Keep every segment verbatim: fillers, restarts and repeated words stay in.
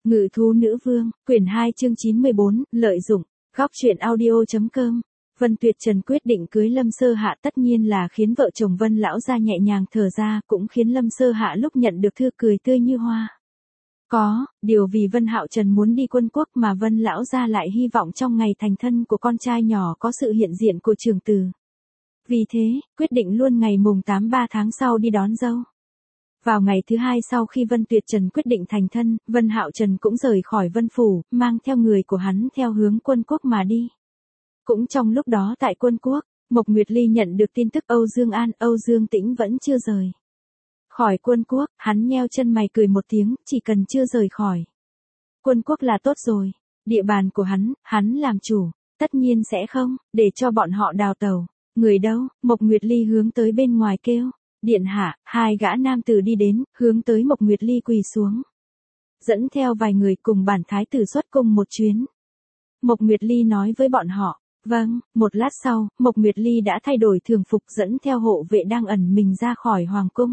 Ngự thú nữ vương, quyển hai chương chín mươi bốn, lợi dụng, góc truyện audio.com. Vân Tuyệt Trần quyết định cưới Lâm Sơ Hạ tất nhiên là khiến vợ chồng Vân lão gia nhẹ nhàng thở ra, cũng khiến Lâm Sơ Hạ lúc nhận được thư cười tươi như hoa. Có, điều vì Vân Hạo Trần muốn đi quân quốc mà Vân lão gia lại hy vọng trong ngày thành thân của con trai nhỏ có sự hiện diện của trưởng tử. Vì thế, quyết định luôn ngày mùng tám ba tháng sau đi đón dâu. Vào ngày thứ hai sau khi Vân Tuyệt Trần quyết định thành thân, Vân Hạo Trần cũng rời khỏi Vân Phủ, mang theo người của hắn theo hướng quân quốc mà đi. Cũng trong lúc đó tại quân quốc, Mộc Nguyệt Ly nhận được tin tức Âu Dương An, Âu Dương Tĩnh vẫn chưa rời khỏi quân quốc, hắn nheo chân mày cười một tiếng, chỉ cần chưa rời khỏi quân quốc là tốt rồi, địa bàn của hắn, hắn làm chủ, tất nhiên sẽ không để cho bọn họ đào tẩu. Người đâu? Mộc Nguyệt Ly hướng tới bên ngoài kêu. Điện hạ, hai gã nam tử đi đến, hướng tới Mộc Nguyệt Ly quỳ xuống. Dẫn theo vài người cùng bản thái tử xuất cung một chuyến. Mộc Nguyệt Ly nói với bọn họ, vâng, một lát sau, Mộc Nguyệt Ly đã thay đổi thường phục dẫn theo hộ vệ đang ẩn mình ra khỏi hoàng cung.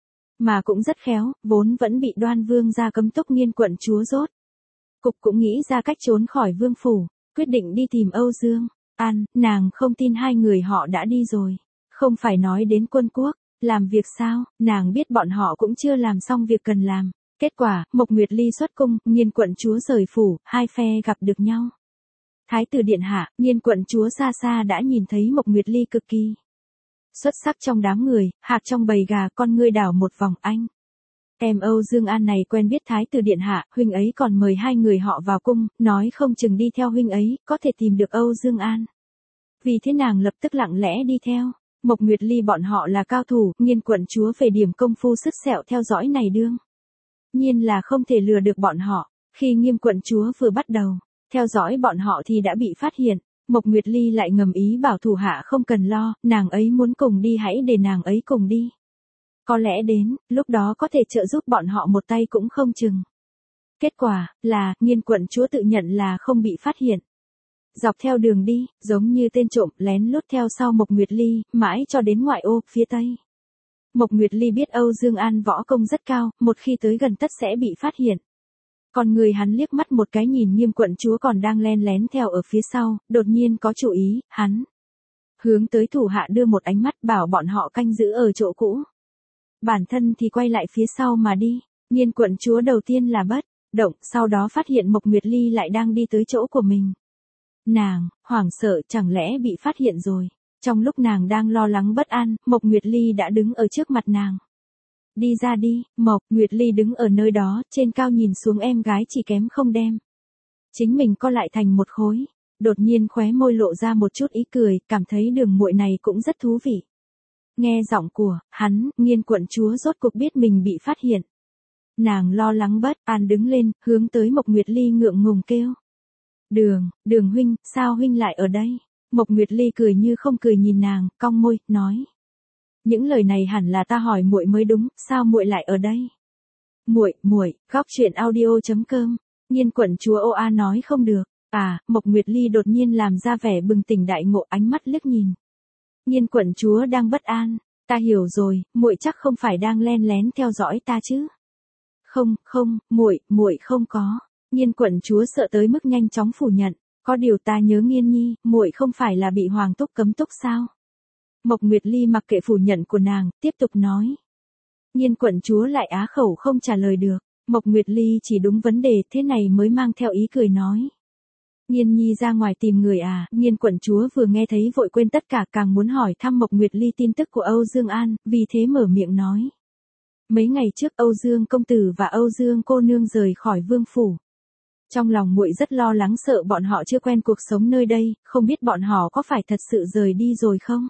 Mà cũng rất khéo, vốn vẫn bị Đoan Vương gia cấm túc Nghiên quận chúa rốt cục cũng nghĩ ra cách trốn khỏi vương phủ, quyết định đi tìm Âu Dương An, nàng không tin hai người họ đã đi rồi. Không phải nói đến quân quốc. Làm việc sao, nàng biết bọn họ cũng chưa làm xong việc cần làm. Kết quả, Mộc Nguyệt Ly xuất cung, Nghiên quận chúa rời phủ, hai phe gặp được nhau. Thái tử điện hạ, Nghiên quận chúa xa xa đã nhìn thấy Mộc Nguyệt Ly cực kỳ xuất sắc trong đám người, hạc trong bầy gà, con ngươi đảo một vòng. Anh em Âu Dương An này quen biết Thái tử điện hạ, huynh ấy còn mời hai người họ vào cung, nói không chừng đi theo huynh ấy, có thể tìm được Âu Dương An. Vì thế nàng lập tức lặng lẽ đi theo. Mộc Nguyệt Ly bọn họ là cao thủ, Nghiên quận chúa về điểm công phu sứt sẹo theo dõi này đương nhiên là không thể lừa được bọn họ. Khi Nghiêm quận chúa vừa bắt đầu theo dõi bọn họ thì đã bị phát hiện. Mộc Nguyệt Ly lại ngầm ý bảo thủ hạ không cần lo, nàng ấy muốn cùng đi hãy để nàng ấy cùng đi. Có lẽ đến lúc đó có thể trợ giúp bọn họ một tay cũng không chừng. Kết quả là Nghiên quận chúa tự nhận là không bị phát hiện. Dọc theo đường đi, giống như tên trộm, lén lút theo sau Mộc Nguyệt Ly, mãi cho đến ngoại ô, phía tây. Mộc Nguyệt Ly biết Âu Dương An võ công rất cao, một khi tới gần tất sẽ bị phát hiện. Còn người hắn liếc mắt một cái nhìn Nghiêm quận chúa còn đang len lén theo ở phía sau, đột nhiên có chủ ý, hắn hướng tới thủ hạ đưa một ánh mắt bảo bọn họ canh giữ ở chỗ cũ. Bản thân thì quay lại phía sau mà đi. Nghiên quận chúa đầu tiên là bất động, sau đó phát hiện Mộc Nguyệt Ly lại đang đi tới chỗ của mình. Nàng, hoảng sợ, chẳng lẽ bị phát hiện rồi. Trong lúc nàng đang lo lắng bất an, Mộc Nguyệt Ly đã đứng ở trước mặt nàng. Đi ra đi. Mộc Nguyệt Ly đứng ở nơi đó, trên cao nhìn xuống em gái chỉ kém không đem chính mình co lại thành một khối. Đột nhiên khóe môi lộ ra một chút ý cười, cảm thấy đường muội này cũng rất thú vị. Nghe giọng của hắn, Nghiên quận chúa rốt cuộc biết mình bị phát hiện. Nàng lo lắng bất an đứng lên, hướng tới Mộc Nguyệt Ly ngượng ngùng kêu. Đường, đường huynh, sao huynh lại ở đây? Mộc Nguyệt Ly cười như không cười nhìn nàng, cong môi, nói. Những lời này hẳn là ta hỏi muội mới đúng, sao muội lại ở đây? Muội, muội, góc truyện audio.com. Nghiên quận chúa ô a nói không được. À, Mộc Nguyệt Ly đột nhiên làm ra vẻ bừng tỉnh đại ngộ, ánh mắt liếc nhìn. Nghiên quận chúa đang bất an. Ta hiểu rồi, muội chắc không phải đang len lén theo dõi ta chứ? Không, không, muội, muội không có. Nghiên quận chúa sợ tới mức nhanh chóng phủ nhận, có điều ta nhớ Nghiên nhi, muội không phải là bị hoàng túc cấm túc sao? Mộc Nguyệt Ly mặc kệ phủ nhận của nàng, tiếp tục nói. Nghiên quận chúa lại á khẩu không trả lời được, Mộc Nguyệt Ly chỉ đúng vấn đề, thế này mới mang theo ý cười nói. Nghiên nhi ra ngoài tìm người à? Nghiên quận chúa vừa nghe thấy vội quên tất cả, càng muốn hỏi thăm Mộc Nguyệt Ly tin tức của Âu Dương An, vì thế mở miệng nói. Mấy ngày trước Âu Dương công tử và Âu Dương cô nương rời khỏi vương phủ. Trong lòng muội rất lo lắng sợ bọn họ chưa quen cuộc sống nơi đây, không biết bọn họ có phải thật sự rời đi rồi không?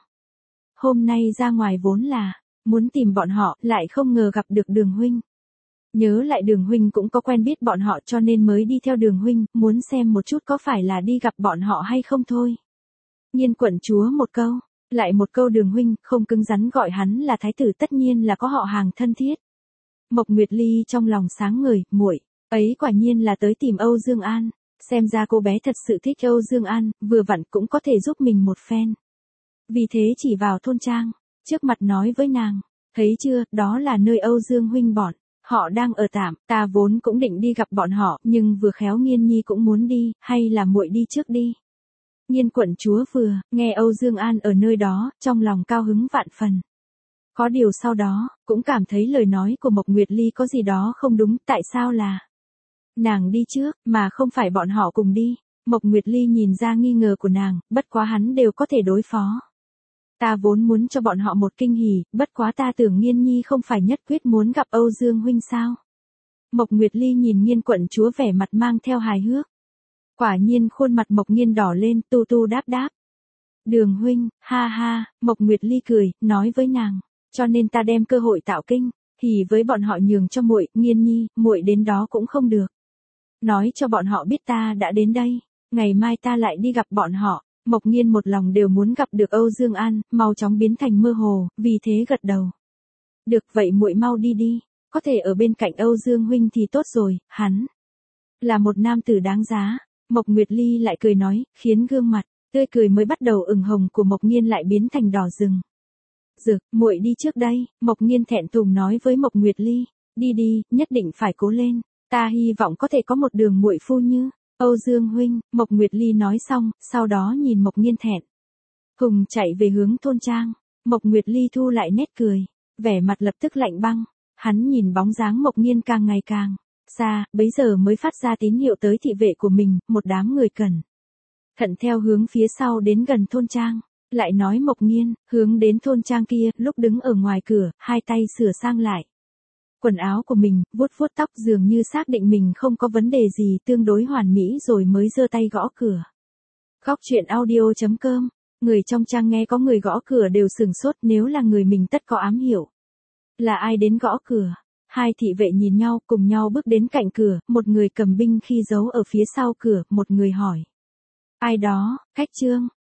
Hôm nay ra ngoài vốn là muốn tìm bọn họ, lại không ngờ gặp được Đường huynh. Nhớ lại Đường huynh cũng có quen biết bọn họ cho nên mới đi theo Đường huynh, muốn xem một chút có phải là đi gặp bọn họ hay không thôi. Nghiên quận chúa một câu, lại một câu Đường huynh, không cứng rắn gọi hắn là thái tử, tất nhiên là có họ hàng thân thiết. Mộc Nguyệt Ly trong lòng sáng ngời, muội ấy quả nhiên là tới tìm Âu Dương An, xem ra cô bé thật sự thích Âu Dương An, vừa vặn cũng có thể giúp mình một phen. Vì thế chỉ vào thôn trang, trước mặt nói với nàng, thấy chưa, đó là nơi Âu Dương huynh bọn Họ đang ở tạm, ta vốn cũng định đi gặp bọn họ, nhưng vừa khéo Nghiên Nhi cũng muốn đi, hay là muội đi trước đi. Nghiên quận chúa vừa, nghe Âu Dương An ở nơi đó, trong lòng cao hứng vạn phần. Có điều sau đó, cũng cảm thấy lời nói của Mộc Nguyệt Ly có gì đó không đúng, tại sao là nàng đi trước, mà không phải bọn họ cùng đi. Mộc Nguyệt Ly nhìn ra nghi ngờ của nàng, bất quá hắn đều có thể đối phó. Ta vốn muốn cho bọn họ một kinh hỉ, bất quá ta tưởng Nghiên Nhi không phải nhất quyết muốn gặp Âu Dương huynh sao. Mộc Nguyệt Ly nhìn Nghiên quận chúa vẻ mặt mang theo hài hước. Quả nhiên khuôn mặt Mộc Nghiên đỏ lên, tu tu đáp đáp. Đường huynh, ha ha, Mộc Nguyệt Ly cười, nói với nàng, cho nên ta đem cơ hội tạo kinh, thì với bọn họ nhường cho muội, Nghiên Nhi, muội đến đó cũng không được. Nói cho bọn họ biết ta đã đến đây, ngày mai ta lại đi gặp bọn họ. Mộc Nghiên một lòng đều muốn gặp được Âu Dương An, mau chóng biến thành mơ hồ, vì thế gật đầu. Được vậy muội mau đi đi, có thể ở bên cạnh Âu Dương huynh thì tốt rồi, hắn là một nam tử đáng giá. Mộc Nguyệt Ly lại cười nói, khiến gương mặt tươi cười mới bắt đầu ửng hồng của Mộc Nghiên lại biến thành đỏ rừng. Dược, muội đi trước đây, Mộc Nghiên thẹn thùng nói với Mộc Nguyệt Ly, đi đi, nhất định phải cố lên, ta hy vọng có thể có một đường muội phu như Âu Dương huynh. Mộc Nguyệt Ly nói xong, sau đó nhìn Mộc Nghiên thẹn hùng chạy về hướng thôn trang. Mộc Nguyệt Ly thu lại nét cười, vẻ mặt lập tức lạnh băng. Hắn nhìn bóng dáng Mộc Nghiên càng ngày càng xa, bấy giờ mới phát ra tín hiệu tới thị vệ của mình, một đám người cẩn thận theo hướng phía sau đến gần thôn trang. Lại nói Mộc Nghiên, hướng đến thôn trang kia, lúc đứng ở ngoài cửa, hai tay sửa sang lại quần áo của mình, vuốt vuốt tóc dường như xác định mình không có vấn đề gì tương đối hoàn mỹ rồi mới giơ tay gõ cửa. Góc truyện audio chấm com, người trong trang nghe có người gõ cửa đều sừng sốt, nếu là người mình tất có ám hiểu. Là ai đến gõ cửa? Hai thị vệ nhìn nhau, cùng nhau bước đến cạnh cửa, một người cầm binh khi giấu ở phía sau cửa, một người hỏi. Ai đó, Khách Trương,